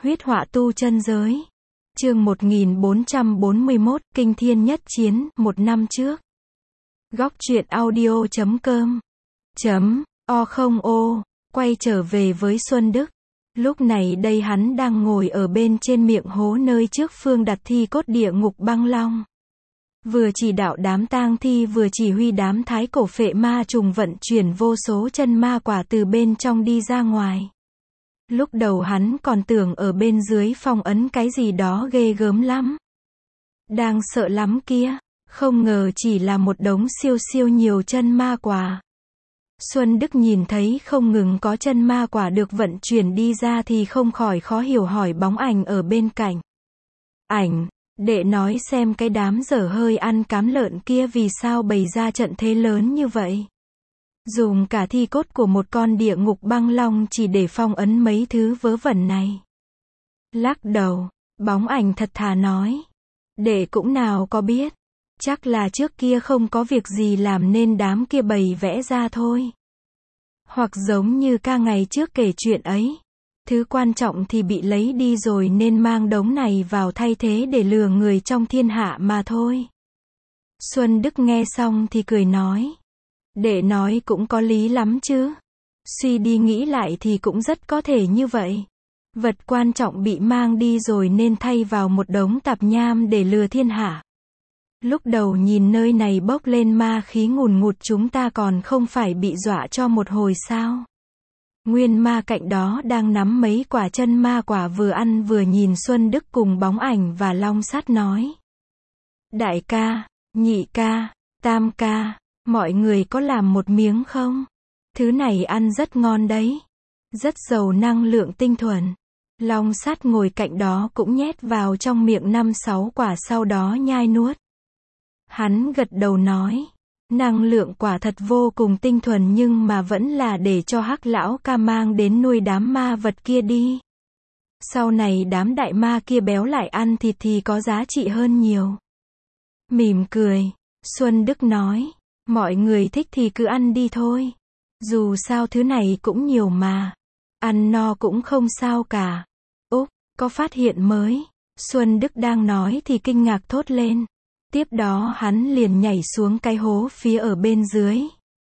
Huyết họa tu chân giới. Chương 1441, Kinh Thiên Nhất Chiến, một năm trước. Góc truyện audio.com O quay trở về với Xuân Đức. Lúc này đây hắn đang ngồi ở bên trên miệng hố nơi trước phương đặt thi cốt địa ngục băng long. Vừa chỉ đạo đám tang thi vừa chỉ huy đám thái cổ phệ ma trùng vận chuyển vô số chân ma quả từ bên trong đi ra ngoài. Lúc đầu hắn còn tưởng ở bên dưới phong ấn cái gì đó ghê gớm lắm. Đang sợ lắm kia, không ngờ chỉ là một đống siêu siêu nhiều chân ma quả. Xuân Đức nhìn thấy không ngừng có chân ma quả được vận chuyển đi ra thì không khỏi khó hiểu hỏi bóng ảnh ở bên cạnh. Ảnh, đệ nói xem cái đám dở hơi ăn cám lợn kia vì sao bày ra trận thế lớn như vậy. Dùng cả thi cốt của một con địa ngục băng long chỉ để phong ấn mấy thứ vớ vẩn này. Lắc đầu, bóng ảnh thật thà nói. Đệ cũng nào có biết. Chắc là trước kia không có việc gì làm nên đám kia bày vẽ ra thôi. Hoặc giống như ca ngày trước kể chuyện ấy. Thứ quan trọng thì bị lấy đi rồi nên mang đống này vào thay thế để lừa người trong thiên hạ mà thôi. Xuân Đức nghe xong thì cười nói. Đệ nói cũng có lý lắm chứ. Suy đi nghĩ lại thì cũng rất có thể như vậy. Vật quan trọng bị mang đi rồi nên thay vào một đống tạp nham để lừa thiên hạ. Lúc đầu nhìn nơi này bốc lên ma khí ngùn ngụt chúng ta còn không phải bị dọa cho một hồi sao. Nguyên ma cạnh đó đang nắm mấy quả chân ma quả vừa ăn vừa nhìn Xuân Đức cùng bóng ảnh và long sắt nói. Đại ca, nhị ca, tam ca, mọi người có làm một miếng không? Thứ này ăn rất ngon đấy. Rất giàu năng lượng tinh thuần. Long sắt ngồi cạnh đó cũng nhét vào trong miệng 5-6 quả sau đó nhai nuốt. Hắn gật đầu nói. Năng lượng quả thật vô cùng tinh thuần nhưng mà vẫn là để cho Hắc lão ca mang đến nuôi đám ma vật kia đi. Sau này đám đại ma kia béo lại ăn thịt thì có giá trị hơn nhiều. Mỉm cười, Xuân Đức nói. Mọi người thích thì cứ ăn đi thôi. Dù sao thứ này cũng nhiều mà. Ăn no cũng không sao cả. Úp, có phát hiện mới. Xuân Đức đang nói thì kinh ngạc thốt lên. Tiếp đó hắn liền nhảy xuống cái hố phía ở bên dưới.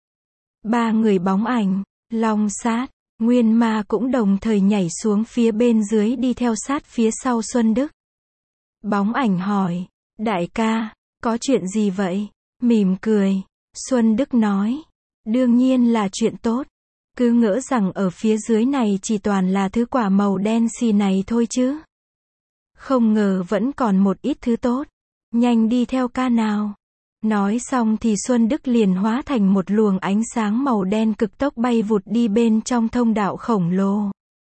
Ba người bóng ảnh, long sát, nguyên ma cũng đồng thời nhảy xuống phía bên dưới đi theo sát phía sau Xuân Đức. Bóng ảnh hỏi, đại ca, có chuyện gì vậy? Mỉm cười, Xuân Đức nói, đương nhiên là chuyện tốt. Cứ ngỡ rằng ở phía dưới này chỉ toàn là thứ quả màu đen xì này thôi chứ. Không ngờ vẫn còn một ít thứ tốt. Nhanh đi theo ca nào. Nói xong thì Xuân Đức liền hóa thành một luồng ánh sáng màu đen cực tốc bay vụt đi bên trong thông đạo khổng lồ.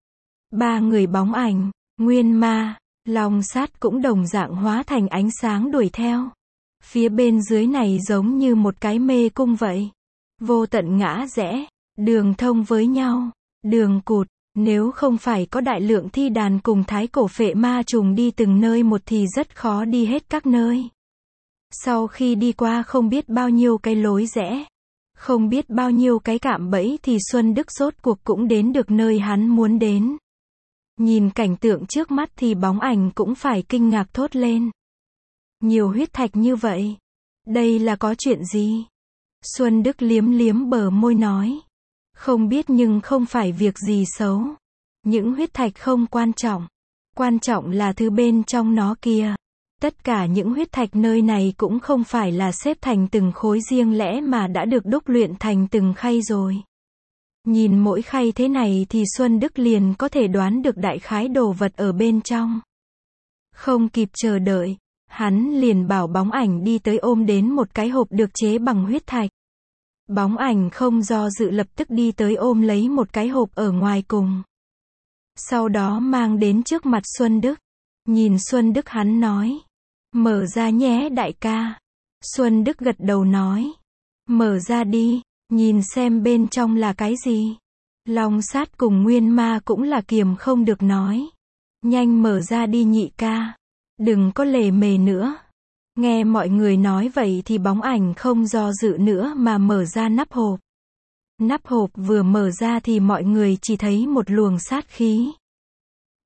Ba người bóng ảnh, nguyên ma, long sát cũng đồng dạng hóa thành ánh sáng đuổi theo. Phía bên dưới này giống như một cái mê cung vậy. Vô tận ngã rẽ, đường thông với nhau, đường cụt. Nếu không phải có đại lượng thi đàn cùng thái cổ phệ ma trùng đi từng nơi một thì rất khó đi hết các nơi. Sau khi đi qua không biết bao nhiêu cái lối rẽ, không biết bao nhiêu cái cạm bẫy thì Xuân Đức rốt cuộc cũng đến được nơi hắn muốn đến. Nhìn cảnh tượng trước mắt thì bóng ảnh cũng phải kinh ngạc thốt lên. Nhiều huyết thạch như vậy. Đây là có chuyện gì? Xuân Đức liếm liếm bờ môi nói. Không biết nhưng không phải việc gì xấu. Những huyết thạch không quan trọng. Quan trọng là thứ bên trong nó kia. Tất cả những huyết thạch nơi này cũng không phải là xếp thành từng khối riêng lẻ mà đã được đúc luyện thành từng khay rồi. Nhìn mỗi khay thế này thì Xuân Đức liền có thể đoán được đại khái đồ vật ở bên trong. Không kịp chờ đợi, hắn liền bảo bóng ảnh đi tới ôm đến một cái hộp được chế bằng huyết thạch. Bóng ảnh không do dự lập tức đi tới ôm lấy một cái hộp ở ngoài cùng. Sau đó mang đến trước mặt Xuân Đức. Nhìn Xuân Đức hắn nói. Mở ra nhé đại ca. Xuân Đức gật đầu nói. Mở ra đi, nhìn xem bên trong là cái gì. Long sát cùng nguyên ma cũng là kiềm không được nói. Nhanh mở ra đi nhị ca. Đừng có lề mề nữa. Nghe mọi người nói vậy thì bóng ảnh không do dự nữa mà mở ra nắp hộp. Nắp hộp vừa mở ra thì mọi người chỉ thấy một luồng sát khí.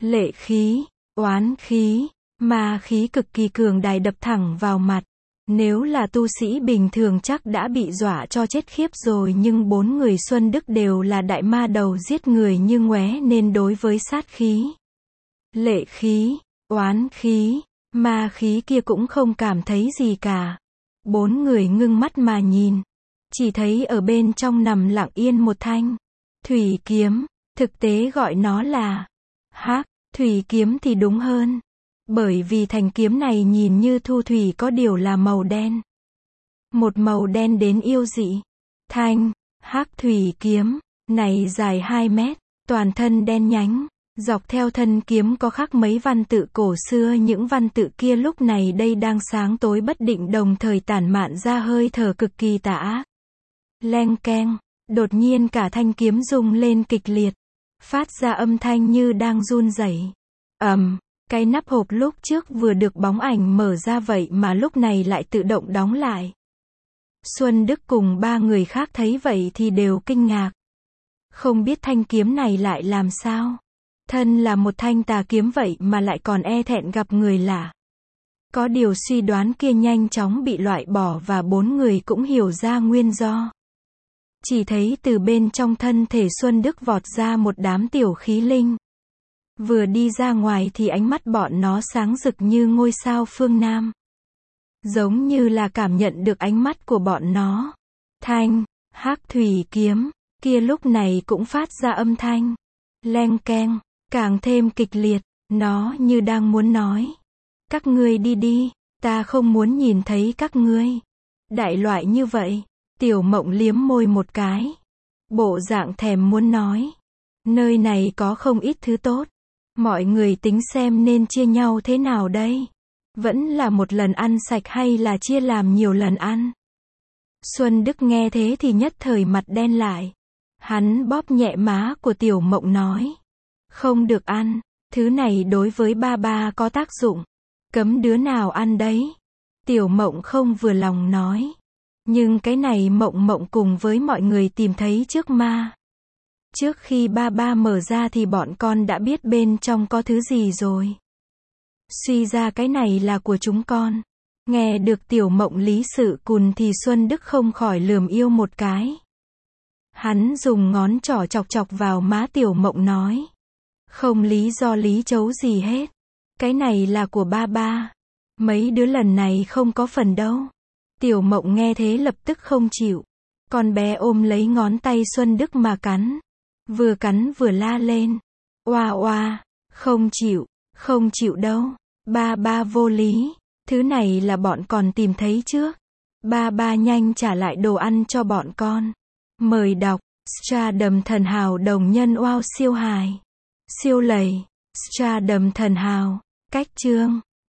Lệ khí, oán khí, ma khí cực kỳ cường đại đập thẳng vào mặt. Nếu là tu sĩ bình thường chắc đã bị dọa cho chết khiếp rồi, nhưng 4 người Xuân Đức đều là đại ma đầu giết người như ngoé nên đối với sát khí, lệ khí, oán khí, ma khí kia cũng không cảm thấy gì cả. 4 người ngưng mắt mà nhìn, chỉ thấy ở bên trong nằm lặng yên một thanh thủy kiếm, thực tế gọi nó là hắc thủy kiếm thì đúng hơn. Bởi vì thanh kiếm này nhìn như thu thủy có điều là màu đen. Một màu đen đến yêu dị. Thanh, hắc thủy kiếm, này dài 2 mét, toàn thân đen nhánh. Dọc theo thân kiếm có khắc mấy văn tự cổ xưa, những văn tự kia lúc này đây đang sáng tối bất định đồng thời tản mạn ra hơi thở cực kỳ tà ác. Leng keng, đột nhiên cả thanh kiếm rung lên kịch liệt, phát ra âm thanh như đang run rẩy. Cái nắp hộp lúc trước vừa được bóng ảnh mở ra vậy mà lúc này lại tự động đóng lại. Xuân Đức cùng 3 người khác thấy vậy thì đều kinh ngạc. Không biết thanh kiếm này lại làm sao? Thân là một thanh tà kiếm vậy mà lại còn e thẹn gặp người lạ. Có điều suy đoán kia nhanh chóng bị loại bỏ và 4 người cũng hiểu ra nguyên do. Chỉ thấy từ bên trong thân thể Xuân Đức vọt ra một đám tiểu khí linh. Vừa đi ra ngoài thì ánh mắt bọn nó sáng rực như ngôi sao phương Nam. Giống như là cảm nhận được ánh mắt của bọn nó. Thanh, hắc thủy kiếm, kia lúc này cũng phát ra âm thanh. Leng keng, càng thêm kịch liệt, nó như đang muốn nói. Các ngươi đi đi, ta không muốn nhìn thấy các ngươi. Đại loại như vậy, Tiểu Mộng liếm môi một cái. Bộ dạng thèm muốn nói. Nơi này có không ít thứ tốt. Mọi người tính xem nên chia nhau thế nào đây? Vẫn là một lần ăn sạch hay là chia làm nhiều lần ăn? Xuân Đức nghe thế thì nhất thời mặt đen lại. Hắn bóp nhẹ má của Tiểu Mộng nói. Không được ăn, thứ này đối với ba ba có tác dụng. Cấm đứa nào ăn đấy. Tiểu Mộng không vừa lòng nói. Nhưng cái này Mộng Mộng cùng với mọi người tìm thấy trước ma. Trước khi ba ba mở ra thì bọn con đã biết bên trong có thứ gì rồi. Suy ra cái này là của chúng con. Nghe được Tiểu Mộng lý sự cùn thì Xuân Đức không khỏi lườm yêu một cái. Hắn dùng ngón trỏ chọc chọc vào má Tiểu Mộng nói. Không lý do lý chấu gì hết. Cái này là của ba ba. Mấy đứa lần này không có phần đâu. Tiểu Mộng nghe thế lập tức không chịu. Con bé ôm lấy ngón tay Xuân Đức mà cắn. Vừa cắn vừa la lên. Oa oa, không chịu đâu. Ba ba vô lý. Thứ này là bọn còn tìm thấy trước. Ba ba nhanh trả lại đồ ăn cho bọn con. Mời đọc. Stardom thần hào đồng nhân wow siêu hài. Siêu lầy. Stardom thần hào. Cách chương.